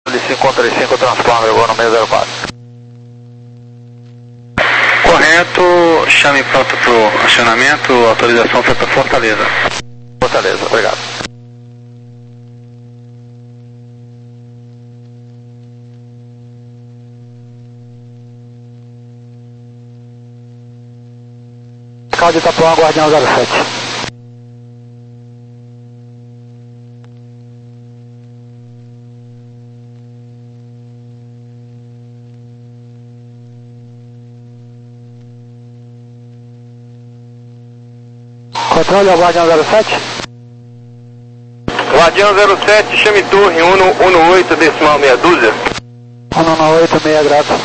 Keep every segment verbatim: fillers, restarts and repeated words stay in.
cinco três cinco, transponder, vou no meio zero quatro. Correto, chame pronto para o acionamento, autorização foi para Fortaleza. Fortaleza, obrigado. Carro de Itapuã, Guardião zero sete. Controle ao Guardião zero sete. Guardião zero sete, chame torre cento e oito, decimal meia dúzia. cento e oito, meia grato.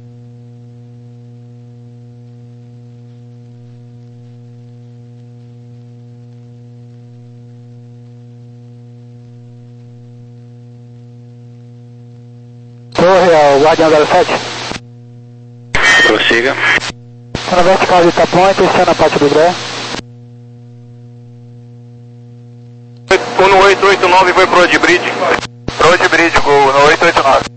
Torre ao Guardião zero sete. Prossiga. Na vertical de Itapuã, intensiona a parte do Gré. cento e oito oito nove foi pro Odbridge. Pro Odbridge, gol no oito oito nove.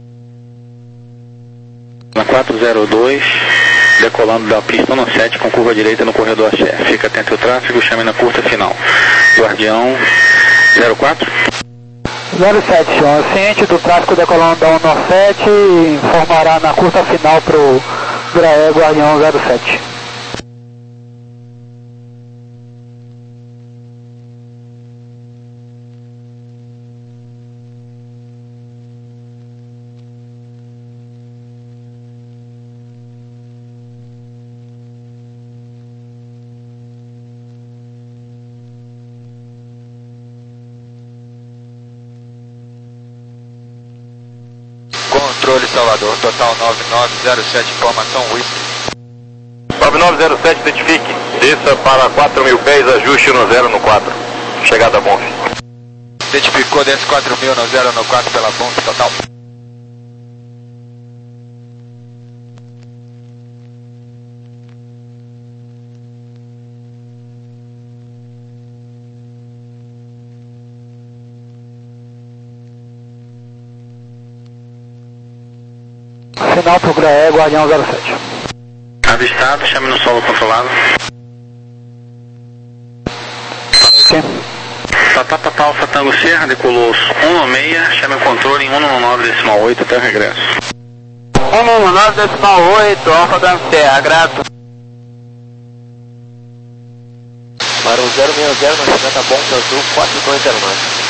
Na quatro zero dois, decolando da pista cento e sete com curva direita no corredor C. Fica atento ao tráfego, chame na curta final. Guardião zero quatro. zero sete, senhor. Ciente do tráfego decolando da cento e sete e informará na curta final para o Graé Guardião zero sete. Controle Salvador, total nove nove zero sete, informação Whisky. nove nove zero sete, identifique. Desça para quatro mil pés, ajuste no zero no quatro. Chegada Bonf. Identificou, desce quatro mil no zero no quatro pela ponte, total. Final para o Graé Guardião zero sete. Avistado, chame no solo controlado. Sim. Tata Tata Alfa Tango Serra, decolou cento e seis, chame o controle em cento e nove decimal oito até o regresso. cento e nove decimal oito, Alfa Tango Serra, grato. Para o zero seis zero, na cinquenta Bonte Azul, quatro dois zero nove.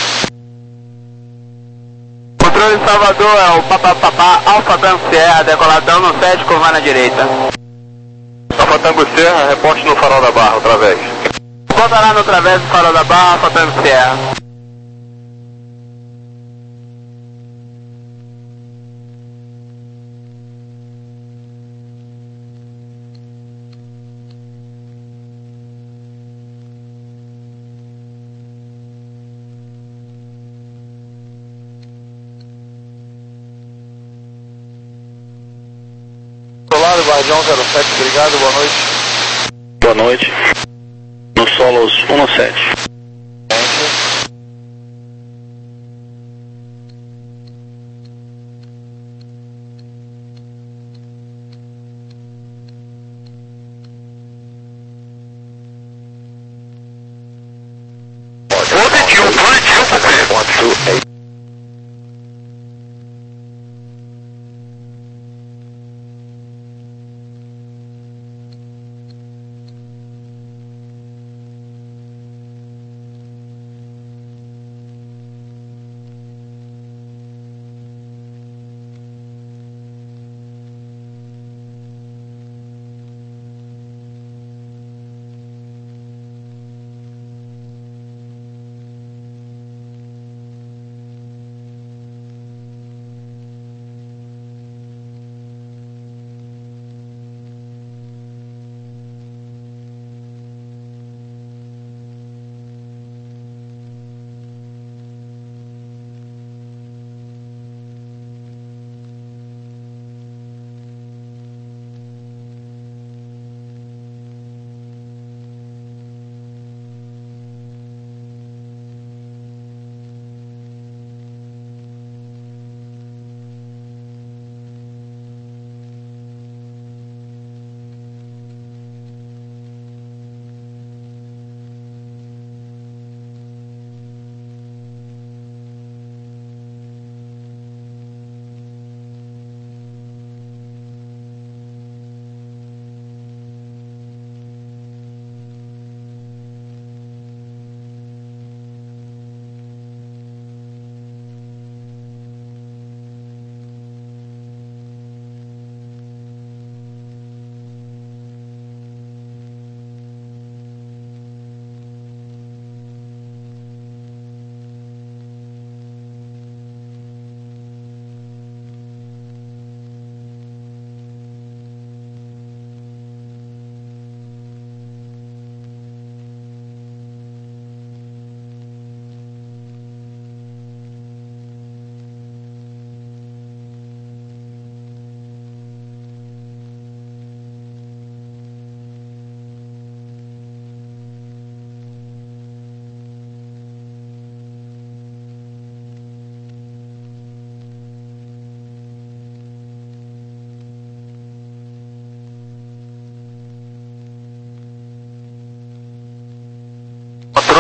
Controle Salvador, é o papapá, Alfa Tango Serra, decoladão no sete, curva na direita. Alfa Tango Serra, reporte no farol da barra, outra vez. Volta lá no través do farol da barra, Alfa Tango Serra. Controlado, Guardião zero sete, obrigado, boa noite. Boa noite. No solos cento e sete. Positivo, positivo, positivo.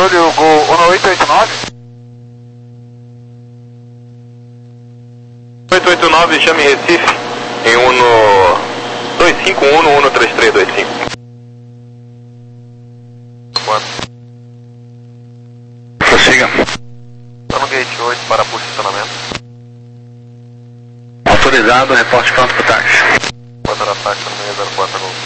Júlio, Gol um oito oito nove. oito oito nove, chame Recife em Uno dois cinco um um três três dois cinco. Quanto? Prossiga. Tá no gate oito para posicionamento. Autorizado, reporte pronto pro táxi. Quanto era táxi no seis zero quatro Gol?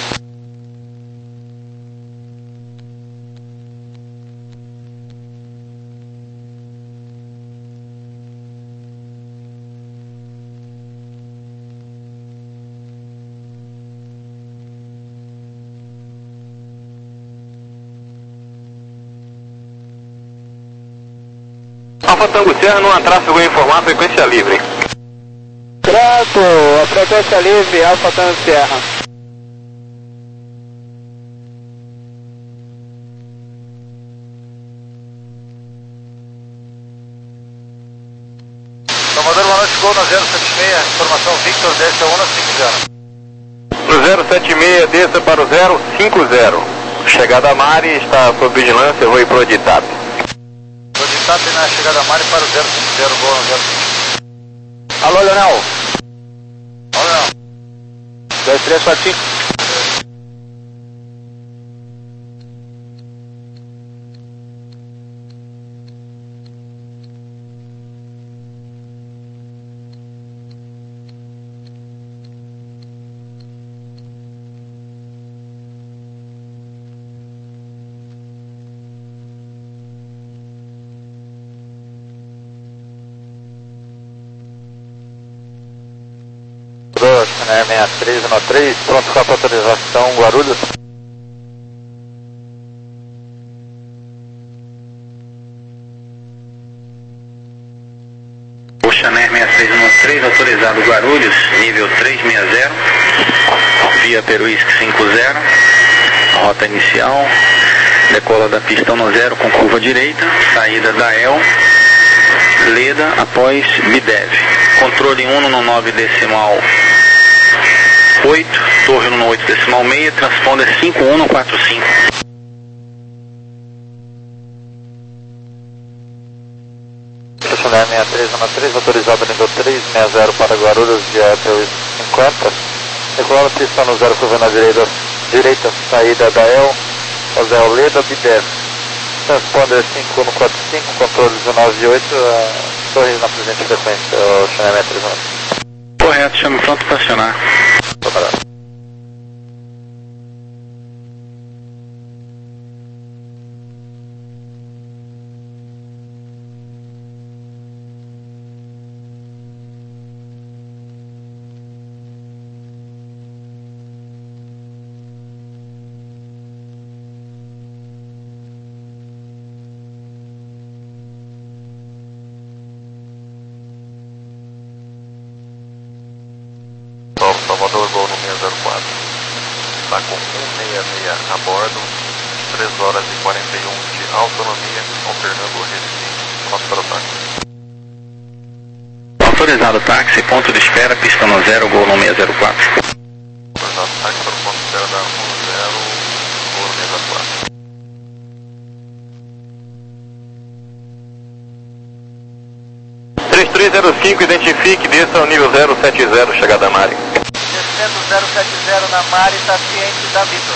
Alfa Tango Serra, não há tráfego em informar, frequência livre. Grato, a frequência livre, Alfa Tango Serra. Salvador, boa noite, Gol na zero sete seis, informação Victor, desce a Uno cinco zero. No zero sete seis, desça para o zero cinco zero. Chegada a Mari, está sob vigilância, vou ir para o Editap. Editap na chegada a Mari para o zero cinco zero, Gol na zero cinco. Alô, Leonel. Olha não. dois três quatro cinco. Channel sessenta e três um três, pronto para autorização Guarulhos. O Channel sessenta e três um três, autorizado Guarulhos, nível trezentos e sessenta, via Peruísque cinquenta, rota inicial, decola da pista no zero com curva direita, saída da E L, Leda após Bidev. Controle um no nove decimal oito, torre no oito decimal seis, transponder cinco um quatro cinco. Channel sessenta e três um três, autorizado nível trezentos e sessenta para Guarulhos, via Peruísque cinquenta. Decola pista no zero, curva na direita, direita saída da E L, fazer o Leda Bidev. Transponder cinco um quatro cinco, controle dezenove oito, uh, torre na presente frequência, o Channel sessenta e três um três. Correto, chame pronto para acionar. Preparado. Salvador, Gol no seis zero quatro. Está com cento e sessenta e seis a bordo, três horas e quarenta e um de autonomia, alternando o Recife. Nosso para o táxi. Autorizado táxi, ponto de espera, pista no zero, Gol no seis zero quatro. Autorizado táxi para o ponto de espera da um zero, Gol no seis zero quatro. três três zero cinco, identifique, desça ao nível zero sete zero, chegada a Mari. Descendo zero sete zero na Mari, está ciente da Vitor.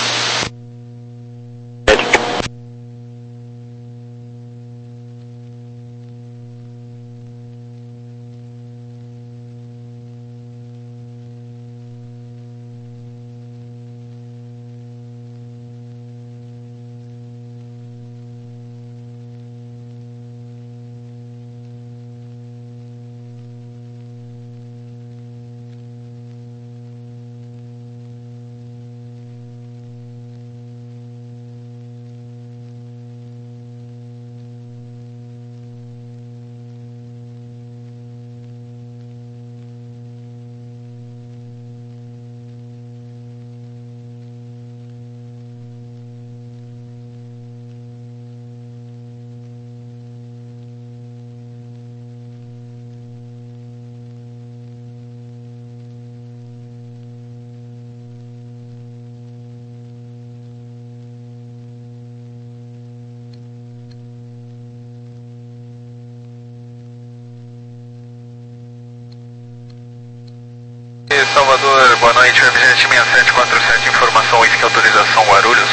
Boa noite, Webjet seis sete quatro sete, informação whisky, autorização Guarulhos.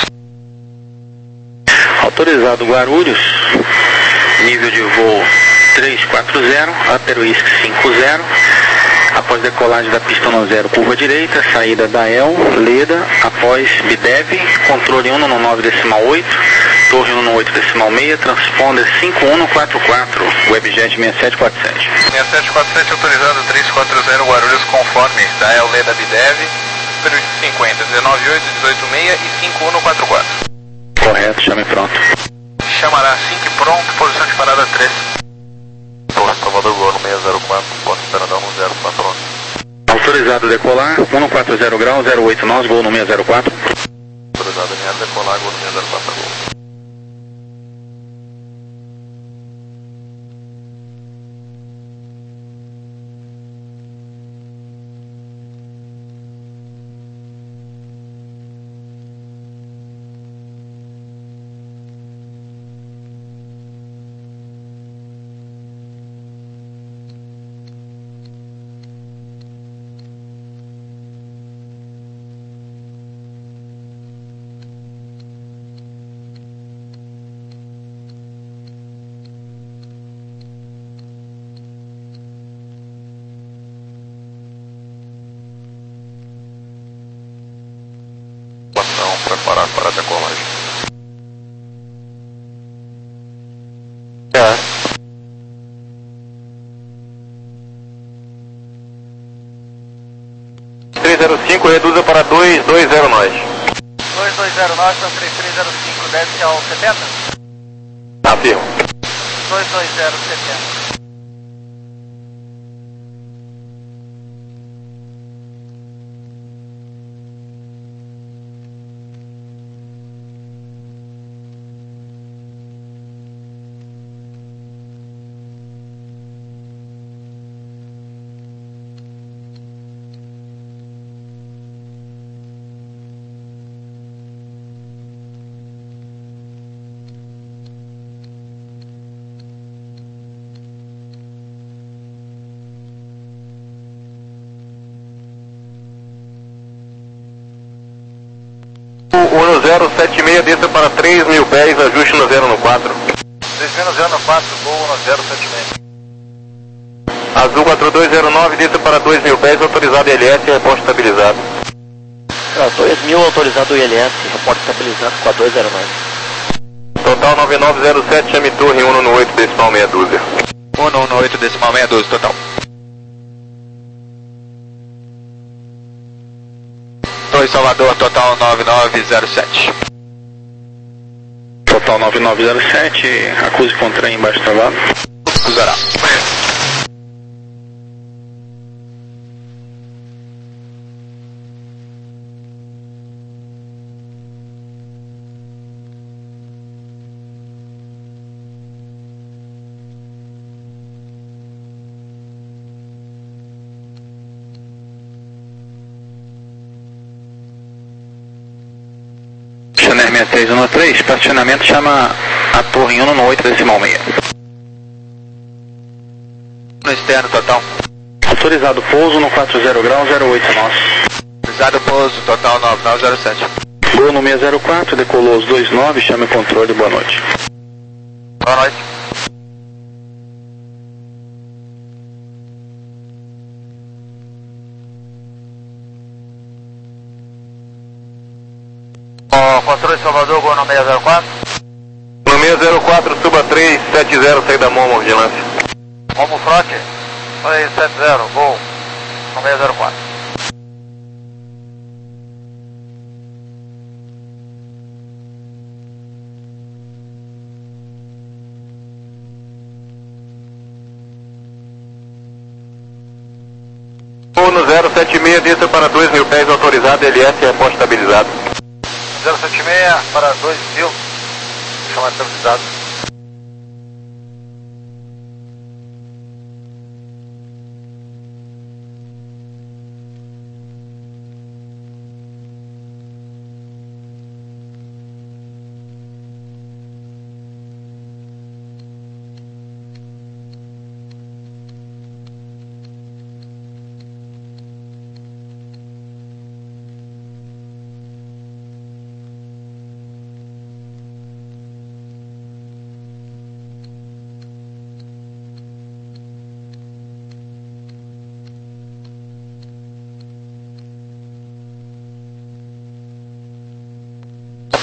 Autorizado Guarulhos, nível de voo três quatro zero, Upper Whisky cinco zero, após decolagem da pista um zero, curva direita, saída da E L, Leda, após B D E V, controle um no nove decimal oito, torre um no oito decimal seis, transponder cinco um no quatro quatro, Webjet seis sete quatro sete. seis sete quatro sete, autorizado três quatro zero, Guarulhos, conforme da E L, Leda, B D E V, Upper Whisky cinquenta, dezenove oito, dezoito seis e cinco um no quatro quatro. Correto, chame pronto. Chamará cinco pronto, posição de parada três. Torre Salvador Gol no seis zero quatro, ponto Esperandão no zero quatro nove. Autorizado decolar, um no quatro zero graus, zero oito nós, gol no seis zero quatro. Autorizado alinhado, decolar, Gol no seis zero quatro, Gol. Preparar para a decolagem. É. três zero cinco, reduza para dois dois zero nós. dois dois zero nós, então três três zero cinco, desce ao setenta? Afirmo. dois dois zero setenta. O no zero sete seis, desça para três mil pés, ajuste no zero no quatro. três mil no zero no quatro, gol no zero sete seis. Azul quatro dois zero nove, desça para dois mil pés, autorizado I L S, reporte estabilizado. dois mil autorizado I L S, reporte estabilizado com a dois zero nove. Total nove nove zero sete, chame torre um no oito decimal meia dúzia. um no oito decimal meia dúzia, total. Torre Salvador, total nove nove zero sete. Total nove nove zero sete, acuse contra embaixo travado. Usará. Chanel seis três um três, estacionamento chama a torre um no oito decimal seis. No externo, total. Autorizado pouso no quatro zero graus, zero oito nós. Autorizado pouso, total nove nove zero sete. Gol no seis zero quatro, decolou os dois nove, chame o controle, boa noite. Boa noite. Ó, controle Salvador, gol no seis zero quatro. No seis zero quatro, suba três sete zero, saída Momo, vigilância. Momo Front, três sete zero, gol no seis zero quatro. Um no zero sete seis, desça para dois mil pés, autorizado, L S, reporte estabilizado. zero sete seis para dois mil, chama estabilizado.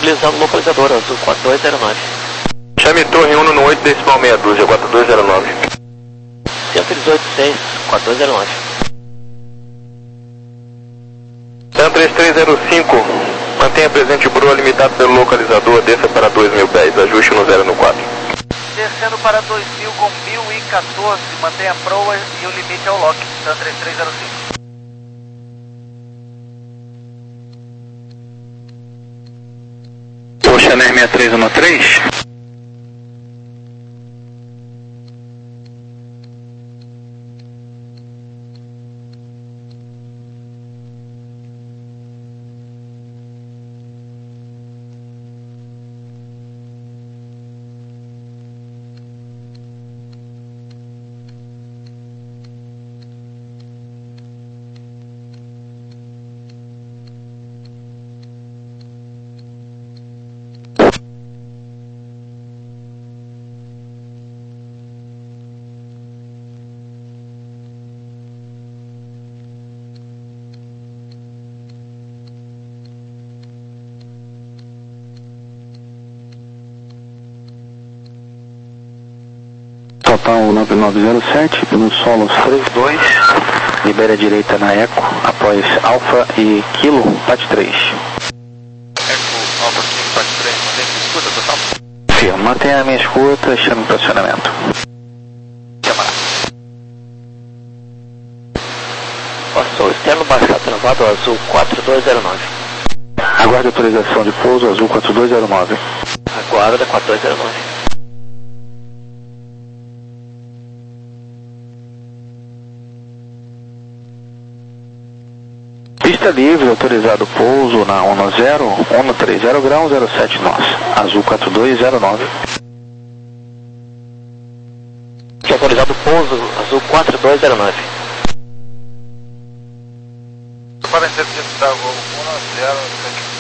estabilizando o localizador, azul quatro dois zero nove. Chame torre um no oito decimal meia dúzia, quatro dois zero nove. Centro dezoito seis, quatro dois zero nove. TAM três três zero cinco, mantenha presente o Broa limitado pelo localizador, desça para dois mil pés, ajuste no zero no quatro. Descendo para dois mil com mil e quatorze, mantenha a proa e o limite ao lock, TAM três três zero cinco. Oceaner sessenta e três um três. Total nove nove zero sete, no solo três dois, libera a direita na Eco, após Alfa e Kilo, P A T três. Eco, Alfa cinco, P A T três, mantém a escuta total? Firma, mantenha a minha escuta, chame o posicionamento. Passou, externo baixar travado, azul quatro dois zero nove. Aguarde autorização de pouso, azul quatro dois zero nove. Aguarda quatro dois zero nove. Pista livre, autorizado pouso na um zero, um três zero grau, zero sete nós, azul quatro dois zero nove. Autorizado pouso, azul quatro dois zero nove. Para interceptar o um zero sete.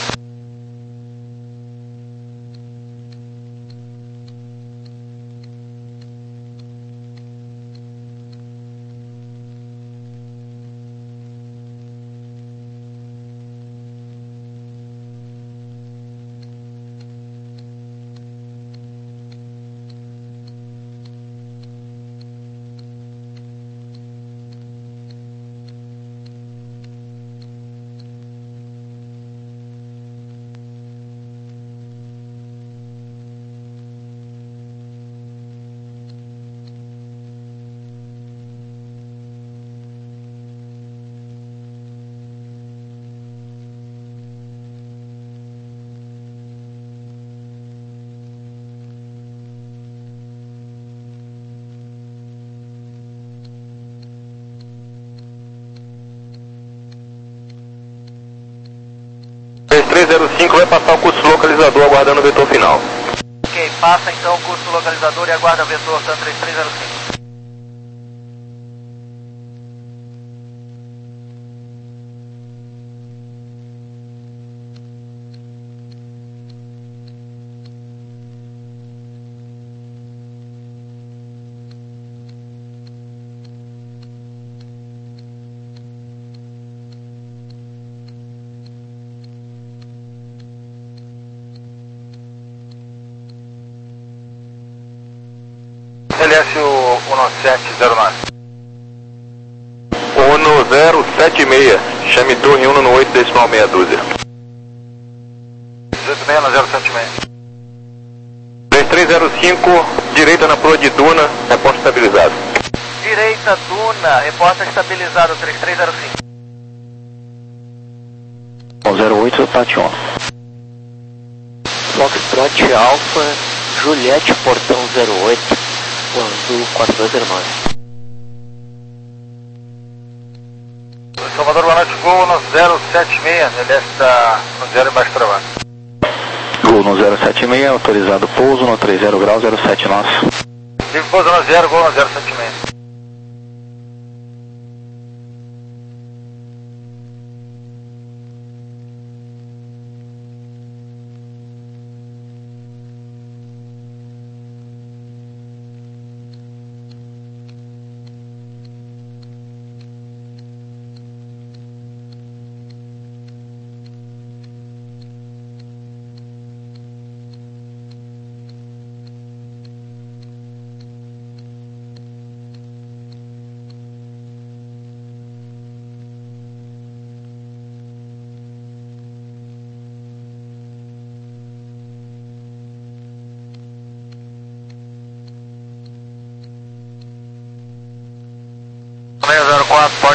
três três zero cinco vai passar o curso localizador aguardando o vetor final. Ok, passa então o curso localizador e aguarda o vetor TAM três três zero cinco. L S um sete zero nove. um zero sete seis, chame torre um no oito decimal meia dúzia. dezoito seis no zero sete seis. três três zero cinco, direita na proa de Duna, reporte estabilizado. Direita Duna, reporta estabilizado três três zero cinco. zero oito, P A T um. Foxtrot Alfa, Juliette Portão zero oito, azul quatro dois zero nove. Salvador, boa noite, voo no zero sete seis, ele está no zero embaixo travado. Gol no zero sete seis, autorizado pouso no trinta grau, zero sete nós. Tive pouso no zero, gol no zero sete seis.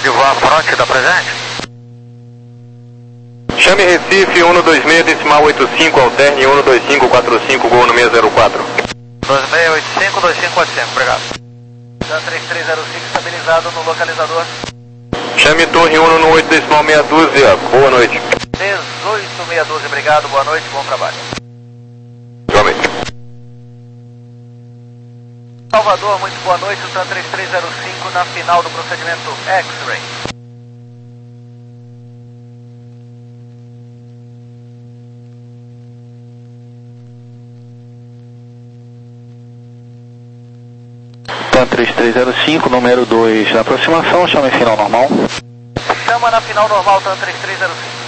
de voar fronte da presente. Chame Recife um dois seis, decimal oito cinco, alterne um dois cinco quatro cinco, gol no seis zero quatro. dois seis oito cinco, dois cinco quatro cinco, obrigado. Dan três três zero cinco estabilizado no localizador. Chame Torre um no oito decimal meia dúzia, boa noite. dezoito meia dúzia, obrigado, boa noite, bom trabalho. Igualmente. Salvador, muito boa noite, o TAM três três zero cinco na final do procedimento X-Ray. TAM três três zero cinco, número dois na aproximação, chama em final normal. Chama na final normal, TAM três três zero cinco.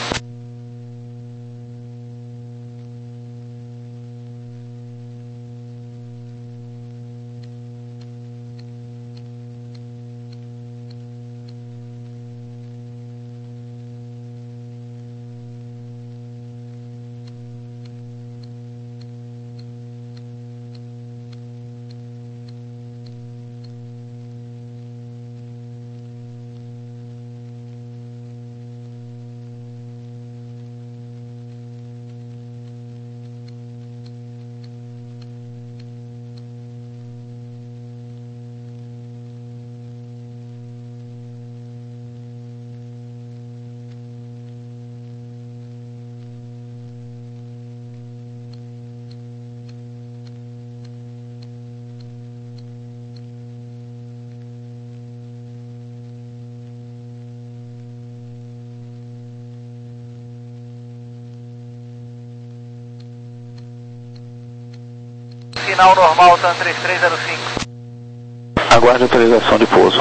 Final normal, TAM três três zero cinco. Aguarde autorização de pouso.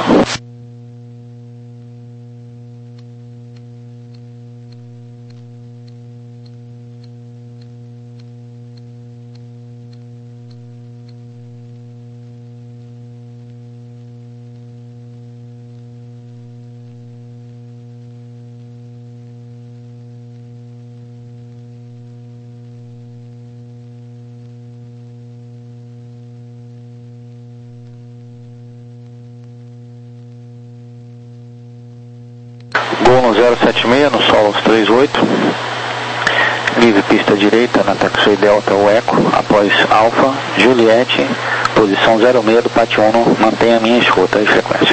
Gol no zero sete seis, no Solos três oito. Livre pista direita na taxi Delta o Eco, após Alfa, Juliette, posição zero seis do Pat Uno, mantenha a minha escuta e frequência.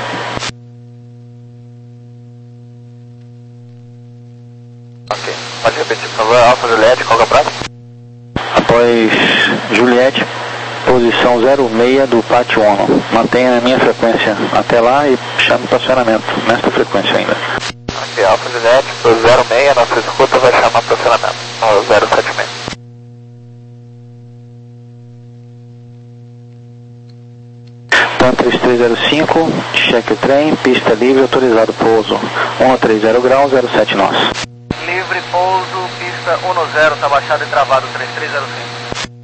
Ok, pode repetir por favor, Alfa, Juliette, qual que é o prazo? Após Juliette, posição zero seis do Pat Uno, mantenha a minha frequência até lá e chame para acionamento, nesta frequência ainda. Ok, Alfa, Juliette, pro zero seis, nossa escuta vai chamar para acionamento, no zero sete seis. TAM três três zero cinco, cheque o trem, pista livre, autorizado pouso um três zero grau, zero sete nós. Livre pouso, pista um zero, tá baixado e travado três três zero cinco.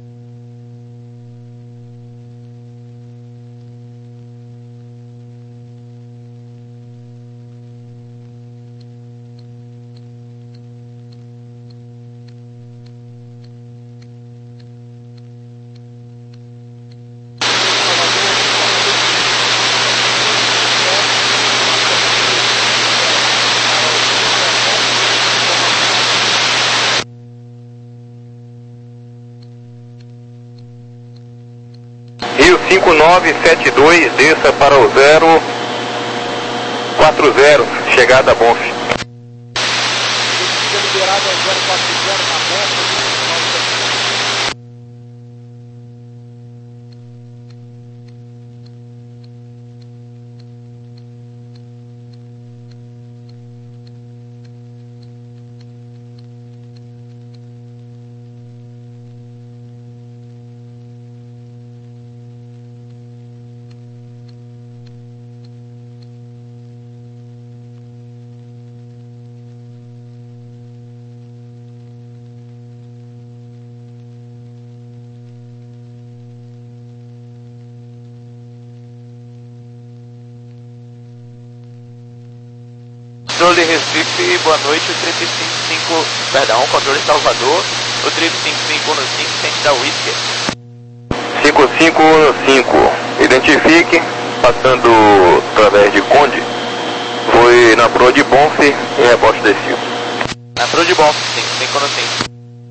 Rio cinco nove sete dois, desça para o zero quatro zero, chegada a Bonf. Controle Recife, boa noite, o trip cinco cinco, perdão, controle Salvador, o trip cinco cinco no cinco, sente da Whisky. cinco cinco um cinco, identifique, passando através de Conde, foi na proa de Bonfe e rebote desceu. Na proa de Bonfe, sim, cinco no cinco.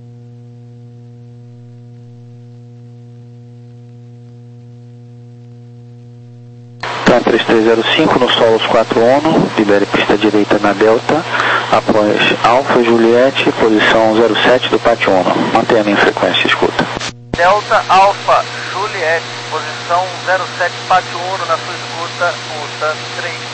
Tá, três três zero cinco no Solos quatro Uno, libere pista direita na Delta, após Alfa Juliette, posição zero sete do Pátio Uno. Mantenha a minha frequência, escuta. Delta Alfa Juliette, posição zero sete Pátio Uno na sua escuta, U T A três